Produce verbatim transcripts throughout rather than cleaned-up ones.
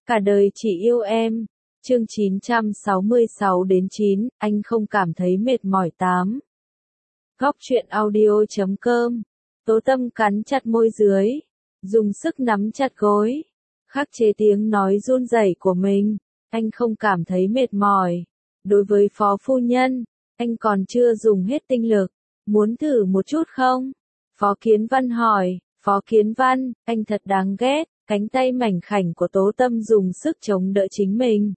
Cả đời chỉ yêu em. Chương chín trăm sáu mươi sáu đến chín, anh không cảm thấy mệt mỏi tám. Góc truyện audio chấm com. Tố Tâm cắn chặt môi dưới, dùng sức nắm chặt gối, khắc chế tiếng nói run rẩy của mình. Anh không cảm thấy mệt mỏi. Đối với phó phu nhân, anh còn chưa dùng hết tinh lực. Muốn thử một chút không? Phó Kiến Văn hỏi. Phó Kiến Văn, anh thật đáng ghét. Cánh tay mảnh khảnh của Tố Tâm dùng sức chống đỡ chính mình.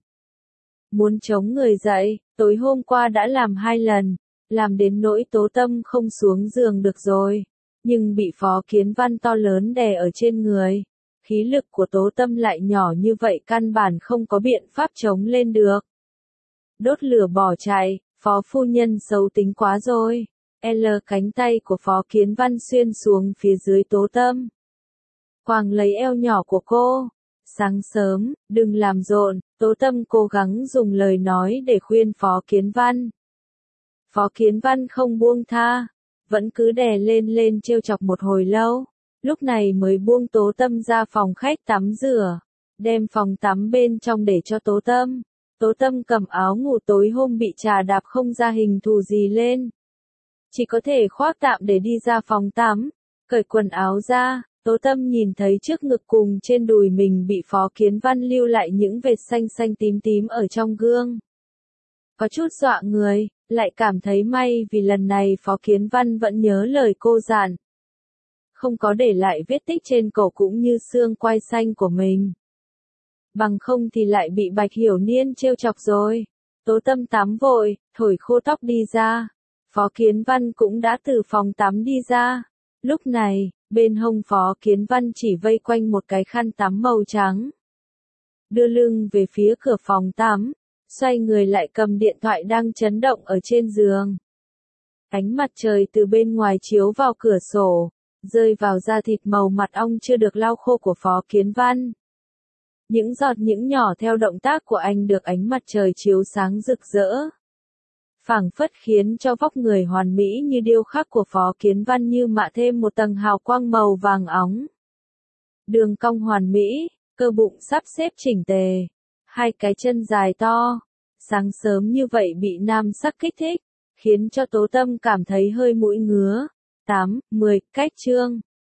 Muốn chống người dậy, tối hôm qua đã làm hai lần, làm đến nỗi Tố Tâm không xuống giường được rồi. Nhưng bị Phó Kiến Văn to lớn đè ở trên người. Khí lực của Tố Tâm lại nhỏ như vậy căn bản không có biện pháp chống lên được. Đốt lửa bỏ chạy, Phó phu nhân xấu tính quá rồi. L cánh tay của Phó Kiến Văn xuyên xuống phía dưới Tố Tâm. Quàng lấy eo nhỏ của cô. Sáng sớm, đừng làm rộn, Tố Tâm cố gắng dùng lời nói để khuyên Phó Kiến Văn. Phó Kiến Văn không buông tha, vẫn cứ đè lên lên trêu chọc một hồi lâu, lúc này mới buông Tố Tâm ra phòng khách tắm rửa, đem phòng tắm bên trong để cho Tố Tâm. Tố Tâm cầm áo ngủ tối hôm bị trà đạp không ra hình thù gì lên. Chỉ có thể khoác tạm để đi ra phòng tắm, cởi quần áo ra. Tố Tâm nhìn thấy trước ngực cùng trên đùi mình bị Phó Kiến Văn lưu lại những vệt xanh xanh tím tím ở trong gương. Có chút dọa người, lại cảm thấy may vì lần này Phó Kiến Văn vẫn nhớ lời cô dặn. Không có để lại vết tích trên cổ cũng như xương quai xanh của mình. Bằng không thì lại bị Bạch Hiểu Niên trêu chọc rồi. Tố Tâm tắm vội, thổi khô tóc đi ra. Phó Kiến Văn cũng đã từ phòng tắm đi ra. Lúc này, bên hông Phó Kiến Văn chỉ vây quanh một cái khăn tắm màu trắng. Đưa lưng về phía cửa phòng tắm, xoay người lại cầm điện thoại đang chấn động ở trên giường. Ánh mặt trời từ bên ngoài chiếu vào cửa sổ, rơi vào da thịt màu mặt ong chưa được lau khô của Phó Kiến Văn. Những giọt những nhỏ theo động tác của anh được ánh mặt trời chiếu sáng rực rỡ. Phảng phất khiến cho vóc người hoàn mỹ như điêu khắc của Phó Kiến Văn như mạ thêm một tầng hào quang màu vàng óng. Đường cong hoàn mỹ, cơ bụng sắp xếp chỉnh tề, hai cái chân dài to. Sáng sớm như vậy bị nam sắc kích thích, khiến cho Tố Tâm cảm thấy hơi mũi ngứa. tám, mười, cách chương.